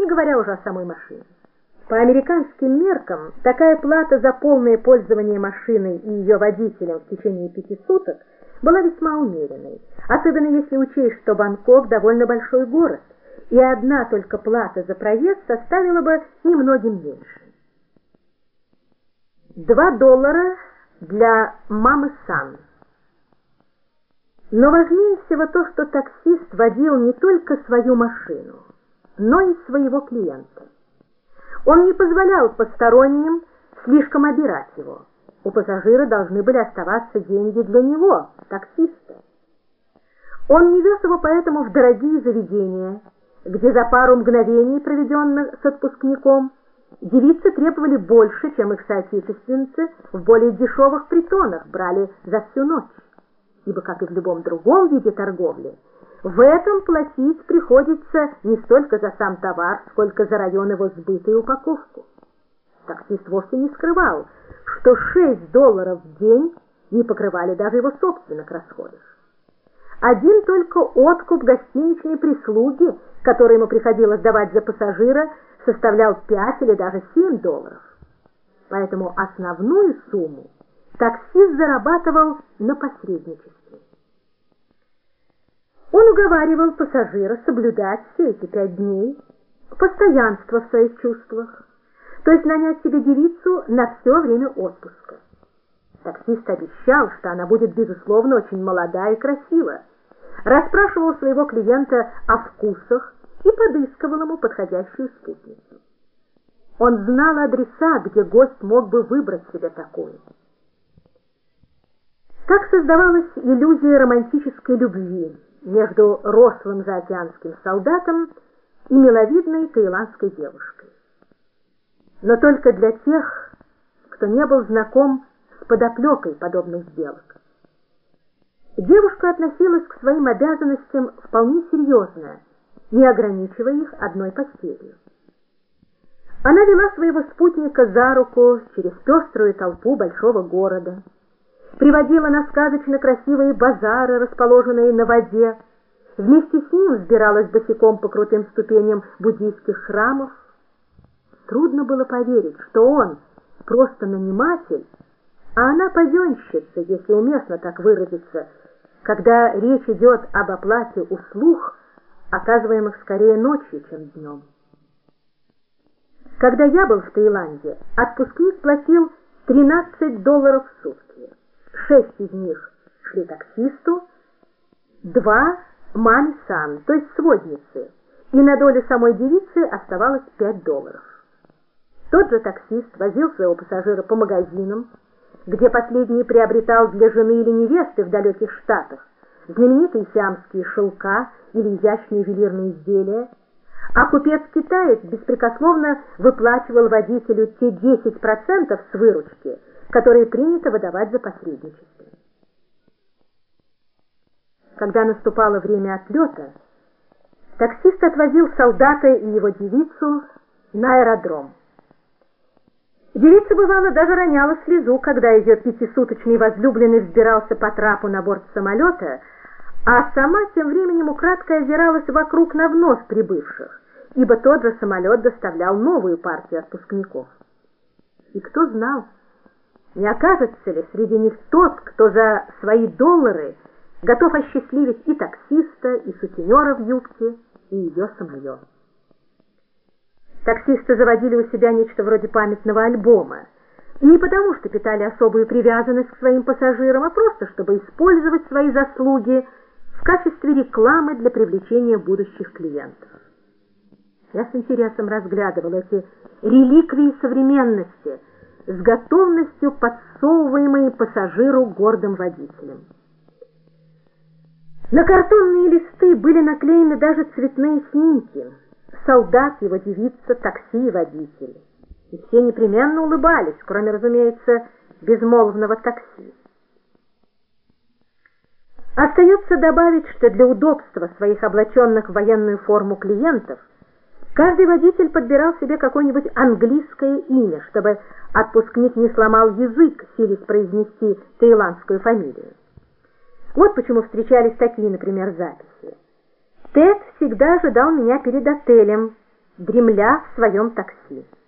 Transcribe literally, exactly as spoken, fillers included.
не говоря уже о самой машине. По американским меркам, такая плата за полное пользование машиной и ее водителем в течение пяти суток была весьма умеренной, особенно если учесть, что Бангкок довольно большой город, и одна только плата за проезд составила бы немногим меньше. Два доллара для мамы Сан. Но важнее всего то, что таксист водил не только свою машину, но и своего клиента. Он не позволял посторонним слишком обирать его. У пассажира должны были оставаться деньги для него, таксиста. Он не вез его поэтому в дорогие заведения, где за пару мгновений, проведенных с отпускником, девицы требовали больше, чем их соотечественницы в более дешевых притонах брали за всю ночь. Ибо, как и в любом другом виде торговли, в этом платить приходится не столько за сам товар, сколько за район его сбыта и упаковку. Таксист вовсе не скрывал, что шесть долларов в день не покрывали даже его собственных расходов. Один только откуп гостиничной прислуги, который ему приходилось давать за пассажира, составлял пять или даже семь долларов. Поэтому основную сумму таксист зарабатывал на посредничестве. Он уговаривал пассажира соблюдать все эти пять дней постоянство в своих чувствах, то есть нанять себе девицу на все время отпуска. Таксист обещал, что она будет, безусловно, очень молода и красива, расспрашивал своего клиента о вкусах и подыскивал ему подходящую спутницу. Он знал адреса, где гость мог бы выбрать себе такую. Так создавалась иллюзия романтической любви между рослым заокеанским солдатом и миловидной таиландской девушкой. Но только для тех, кто не был знаком с подоплекой подобных сделок. Девушка относилась к своим обязанностям вполне серьезно, не ограничивая их одной постелью. Она вела своего спутника за руку через пеструю толпу большого города, приводила на сказочно красивые базары, расположенные на воде, вместе с ним взбиралась босиком по крутым ступеням буддийских храмов. Трудно было поверить, что он просто наниматель, а она паденщица, если уместно так выразиться, когда речь идет об оплате услуг, оказываемых скорее ночью, чем днем. Когда я был в Таиланде, отпускник платил тринадцать долларов в сутки. Шесть из них шли таксисту, два маме Сан, то есть своднице, и на долю самой девицы оставалось пять долларов. Тот же таксист возил своего пассажира по магазинам, где последний приобретал для жены или невесты в далеких штатах знаменитые сиамские шелка или изящные ювелирные изделия, а купец-китаец беспрекословно выплачивал водителю те десять процентов с выручки, которые принято выдавать за посредничество. Когда наступало время отлета, таксист отвозил солдата и его девицу на аэродром. Девица, бывало, даже роняла слезу, когда ее пятисуточный возлюбленный взбирался по трапу на борт самолета, а сама тем временем украдкой озиралась вокруг на вновь прибывших, ибо тот же самолет доставлял новую партию отпускников. И кто знал, не окажется ли среди них тот, кто за свои доллары готов осчастливить и таксиста, и сутенера в юбке, и ее самое. Таксисты заводили у себя нечто вроде памятного альбома, не потому что питали особую привязанность к своим пассажирам, а просто чтобы использовать свои заслуги в качестве рекламы для привлечения будущих клиентов. Я с интересом разглядывал эти реликвии современности, с готовностью подсовываемые пассажиру гордым водителем. На картонные листы были наклеены даже цветные снимки: солдат, его девица, такси и водитель. И все непременно улыбались, кроме, разумеется, безмолвного такси. Остается добавить, что для удобства своих облаченных в военную форму клиентов каждый водитель подбирал себе какое-нибудь английское имя, чтобы отпускник не сломал язык, силясь произнести таиландскую фамилию. Вот почему встречались такие, например, записи. Тед всегда ожидал меня перед отелем, дремля в своем такси.